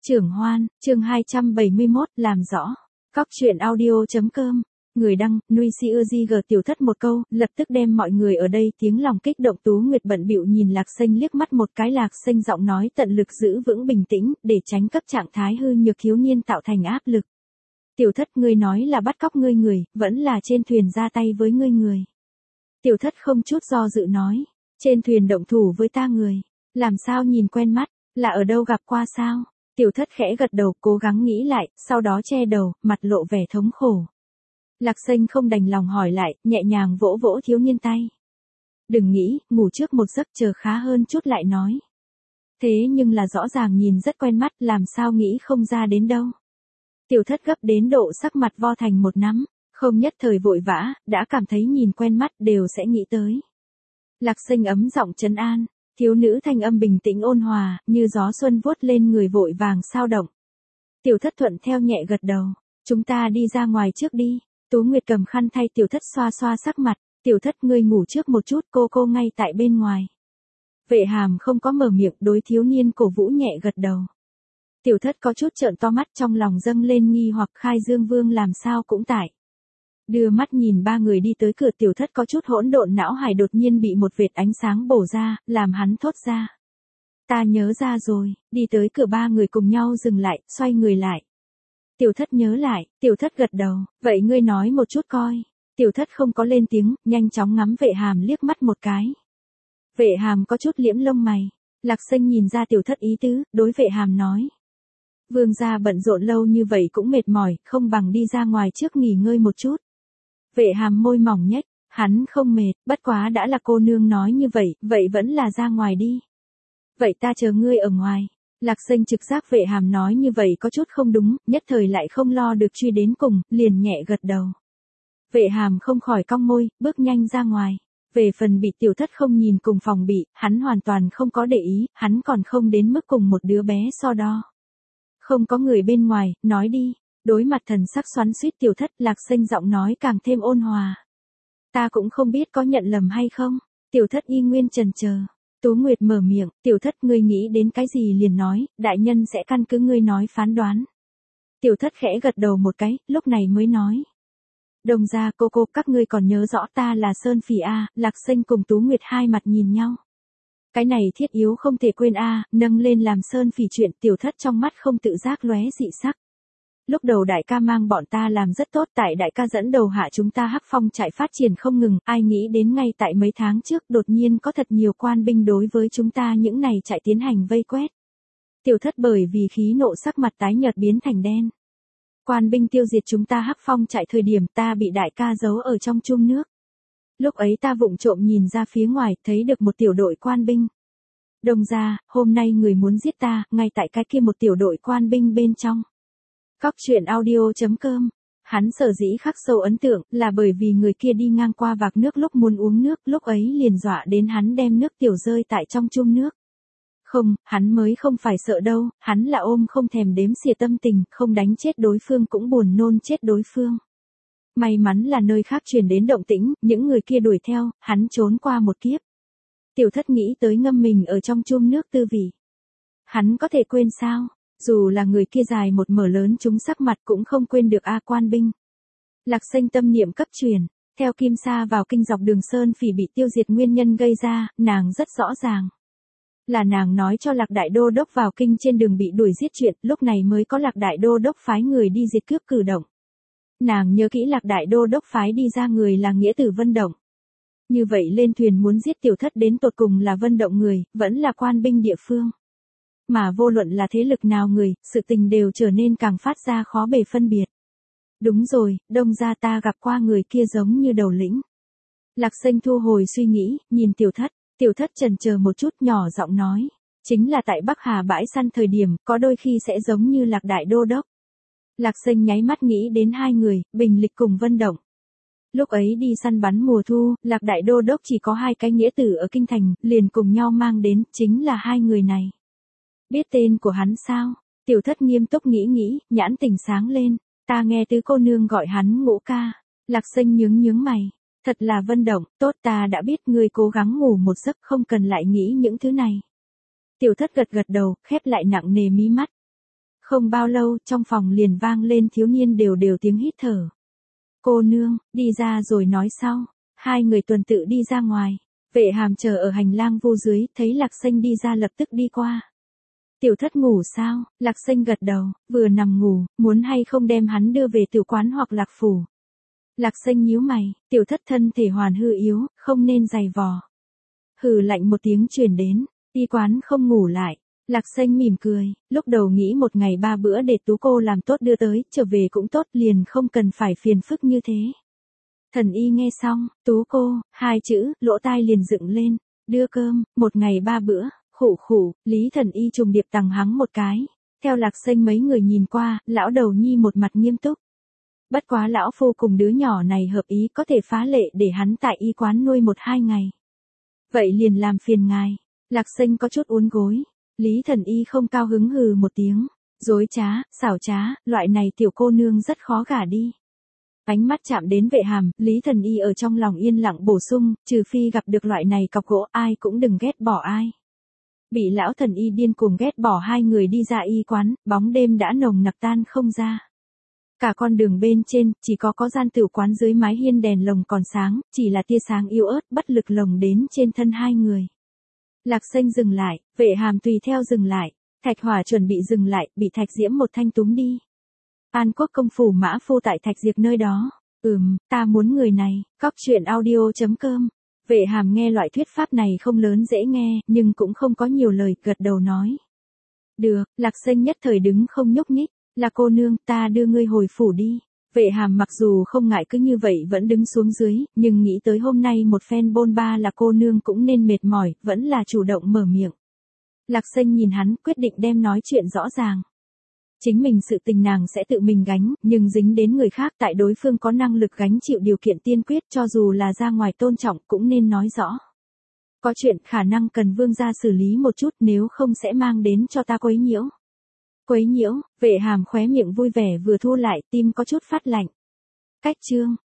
Trưởng Hoan, chương 271, làm rõ. Cóc truyện audio.com. Người đăng, Nuôi Si G tiểu thất một câu, lập tức đem mọi người ở đây tiếng lòng kích động. Tú Nguyệt bận bịu nhìn Lạc Xanh liếc mắt một cái. Lạc Xanh giọng nói tận lực giữ vững bình tĩnh, để tránh cấp trạng thái hư nhược thiếu niên tạo thành áp lực. Tiểu thất, ngươi nói là bắt cóc ngươi người, vẫn là trên thuyền ra tay với ngươi người. Tiểu thất không chút do dự nói, trên thuyền động thủ với ta người, làm sao nhìn quen mắt, là ở đâu gặp qua sao? Tiểu thất khẽ gật đầu, cố gắng nghĩ lại, sau đó che đầu, mặt lộ vẻ thống khổ. Lạc Xanh không đành lòng hỏi lại, nhẹ nhàng vỗ vỗ thiếu niên tay. Đừng nghĩ, ngủ trước một giấc chờ khá hơn chút lại nói. Thế nhưng là rõ ràng nhìn rất quen mắt, làm sao nghĩ không ra đến đâu. Tiểu thất gấp đến độ sắc mặt vo thành một nắm, không nhất thời vội vã, đã cảm thấy nhìn quen mắt đều sẽ nghĩ tới. Lạc Xanh ấm giọng trấn an. Thiếu nữ thanh âm bình tĩnh ôn hòa, như gió xuân vuốt lên người vội vàng sao động. Tiểu thất thuận theo nhẹ gật đầu. Chúng ta đi ra ngoài trước đi. Tú Nguyệt cầm khăn thay tiểu thất xoa xoa sắc mặt. Tiểu thất, ngươi ngủ trước một chút, cô ngay tại bên ngoài. Vệ Hàm không có mở miệng, đối thiếu niên cổ vũ nhẹ gật đầu. Tiểu thất có chút trợn to mắt, trong lòng dâng lên nghi hoặc Khai Dương Vương làm sao cũng tại. Đưa mắt nhìn ba người đi tới cửa. Tiểu thất có chút hỗn độn não hải đột nhiên bị một vệt ánh sáng bổ ra, làm hắn thốt ra. Ta nhớ ra rồi, đi tới cửa ba người cùng nhau dừng lại, xoay người lại. Tiểu thất nhớ lại, tiểu thất gật đầu, vậy ngươi nói một chút coi. Tiểu thất không có lên tiếng, nhanh chóng ngắm Vệ Hàm liếc mắt một cái. Vệ Hàm có chút liễm lông mày. Lạc Xanh nhìn ra tiểu thất ý tứ, đối Vệ Hàm nói. Vương gia bận rộn lâu như vậy cũng mệt mỏi, không bằng đi ra ngoài trước nghỉ ngơi một chút. Vệ Hàm môi mỏng nhếch, hắn không mệt, bất quá đã là cô nương nói như vậy, vậy vẫn là ra ngoài đi. Vậy ta chờ ngươi ở ngoài. Lạc Xanh trực giác Vệ Hàm nói như vậy có chút không đúng, nhất thời lại không lo được truy đến cùng, liền nhẹ gật đầu. Vệ Hàm không khỏi cong môi, bước nhanh ra ngoài. Về phần bị tiểu thất không nhìn cùng phòng bị, hắn hoàn toàn không có để ý, hắn còn không đến mức cùng một đứa bé so đo. Không có người bên ngoài, nói đi. Đối mặt thần sắc xoắn xuýt tiểu thất, Lạc Xanh giọng nói càng thêm ôn hòa. Ta cũng không biết có nhận lầm hay không. Tiểu thất y nguyên chần chờ. Tú Nguyệt mở miệng, tiểu thất, ngươi nghĩ đến cái gì liền nói, đại nhân sẽ căn cứ ngươi nói phán đoán. Tiểu thất khẽ gật đầu một cái, lúc này mới nói. Đồng gia cô, các ngươi còn nhớ rõ ta là Sơn Phỉ a? Lạc Xanh cùng Tú Nguyệt hai mặt nhìn nhau. Cái này thiết yếu không thể quên a, nâng lên làm Sơn Phỉ chuyện. Tiểu thất trong mắt không tự giác lóe dị sắc. Lúc đầu đại ca mang bọn ta làm rất tốt, tại đại ca dẫn đầu hạ chúng ta Hắc Phong trại phát triển không ngừng, ai nghĩ đến ngay tại mấy tháng trước đột nhiên có thật nhiều quan binh đối với chúng ta những này chạy tiến hành vây quét. Tiểu thất bởi vì khí nộ sắc mặt tái nhợt biến thành đen. Quan binh tiêu diệt chúng ta Hắc Phong trại thời điểm ta bị đại ca giấu ở trong chum nước. Lúc ấy ta vụng trộm nhìn ra phía ngoài, thấy được một tiểu đội quan binh. Đồng gia, hôm nay người muốn giết ta, ngay tại cái kia một tiểu đội quan binh bên trong. Cóc truyện audio.com. Hắn sở dĩ khắc sâu ấn tượng là bởi vì người kia đi ngang qua vạc nước lúc muốn uống nước, lúc ấy liền dọa đến hắn đem nước tiểu rơi tại trong chum nước. Không, hắn mới không phải sợ đâu, hắn là ôm không thèm đếm xỉa tâm tình, không đánh chết đối phương cũng buồn nôn chết đối phương. May mắn là nơi khác truyền đến động tĩnh, những người kia đuổi theo, hắn trốn qua một kiếp. Tiểu thất nghĩ tới ngâm mình ở trong chum nước tư vị. Hắn có thể quên sao? Dù là người kia dài một mở lớn chúng sắc mặt cũng không quên được a quan binh. Lạc Xanh tâm niệm cấp truyền, theo Kim Sa vào kinh dọc đường Sơn Phỉ bị tiêu diệt nguyên nhân gây ra, nàng rất rõ ràng. Là nàng nói cho Lạc Đại Đô Đốc vào kinh trên đường bị đuổi giết chuyện, lúc này mới có Lạc Đại Đô Đốc phái người đi diệt cướp cử động. Nàng nhớ kỹ Lạc Đại Đô Đốc phái đi ra người là nghĩa tử Vân Động. Như vậy lên thuyền muốn giết tiểu thất đến tột cùng là Vân Động người, vẫn là quan binh địa phương. Mà vô luận là thế lực nào người, sự tình đều trở nên càng phát ra khó bề phân biệt. Đúng rồi, Đông gia ta gặp qua người kia giống như đầu lĩnh. Lạc Xanh thu hồi suy nghĩ, nhìn tiểu thất chần chờ một chút nhỏ giọng nói. Chính là tại Bắc Hà bãi săn thời điểm, có đôi khi sẽ giống như Lạc Đại Đô Đốc. Lạc Xanh nháy mắt nghĩ đến hai người, Bình Lịch cùng Vân Động. Lúc ấy đi săn bắn mùa thu, Lạc Đại Đô Đốc chỉ có hai cái nghĩa tử ở kinh thành, liền cùng nhau mang đến, chính là hai người này. Biết tên của hắn sao? Tiểu thất nghiêm túc nghĩ, nhãn tình sáng lên. Ta nghe tứ cô nương gọi hắn Ngũ ca. Lạc Xanh nhướng mày. Thật là Vân Động, tốt ta đã biết ngươi cố gắng ngủ một giấc không cần lại nghĩ những thứ này. Tiểu thất gật đầu, khép lại nặng nề mí mắt. Không bao lâu, trong phòng liền vang lên thiếu niên đều đều tiếng hít thở. Cô nương, đi ra rồi nói sau. Hai người tuần tự đi ra ngoài. Vệ Hàm chờ ở hành lang vô dưới, thấy Lạc Sanh đi ra lập tức đi qua. Tiểu thất ngủ sao? Lạc Sanh gật đầu, vừa nằm ngủ, muốn hay không đem hắn đưa về tiểu quán hoặc Lạc phủ. Lạc Sanh nhíu mày, tiểu thất thân thể hoàn hư yếu, không nên giày vò. Hừ lạnh một tiếng truyền đến, y quán không ngủ lại. Lạc Sanh mỉm cười, lúc đầu nghĩ một ngày 3 bữa để Tú cô làm tốt đưa tới, trở về cũng tốt liền không cần phải phiền phức như thế. Thần y nghe xong, Tú cô, 2 chữ, lỗ tai liền dựng lên, đưa cơm, một ngày 3 bữa, khụ khụ, Lý thần y trùng điệp tằng hắng một cái. Theo Lạc Sanh mấy người nhìn qua, lão đầu nhi một mặt nghiêm túc. Bất quá lão phu cùng đứa nhỏ này hợp ý có thể phá lệ để hắn tại y quán nuôi 1-2 ngày. Vậy liền làm phiền ngài. Lạc Sanh có chút uốn gối. Lý thần y không cao hứng hừ một tiếng. Dối trá, xảo trá, loại này tiểu cô nương rất khó gả đi. Ánh mắt chạm đến Vệ Hàm, Lý thần y ở trong lòng yên lặng bổ sung, trừ phi gặp được loại này cọc gỗ ai cũng đừng ghét bỏ ai. Bị lão thần y điên cuồng ghét bỏ hai người đi ra y quán, bóng đêm đã nồng nặc tan không ra. Cả con đường bên trên, chỉ có gian tiểu quán dưới mái hiên đèn lồng còn sáng, chỉ là tia sáng yếu ớt bất lực lồng đến trên thân hai người. Lạc Sanh dừng lại, Vệ Hàm tùy theo dừng lại, Thạch Hỏa chuẩn bị dừng lại, bị Thạch Diễm một thanh túm đi. An Quốc công phủ mã phu tại Thạch Diệp nơi đó. Ta muốn người này. Cóc truyện audio.com. Vệ Hàm nghe loại thuyết pháp này không lớn dễ nghe, nhưng cũng không có nhiều lời, gật đầu nói. Được, Lạc Sanh nhất thời đứng không nhúc nhích. Là cô nương, ta đưa ngươi hồi phủ đi. Vệ Hàm mặc dù không ngại cứ như vậy vẫn đứng xuống dưới, nhưng nghĩ tới hôm nay một phen bôn ba là cô nương cũng nên mệt mỏi, vẫn là chủ động mở miệng. Lạc Sanh nhìn hắn, quyết định đem nói chuyện rõ ràng. Chính mình sự tình nàng sẽ tự mình gánh, nhưng dính đến người khác tại đối phương có năng lực gánh chịu điều kiện tiên quyết cho dù là ra ngoài tôn trọng cũng nên nói rõ. Có chuyện khả năng cần vương gia xử lý một chút nếu không sẽ mang đến cho ta quấy nhiễu. Quấy nhiễu, Vệ Hàm khóe miệng vui vẻ vừa thu lại tim có chút phát lạnh. Cách chương.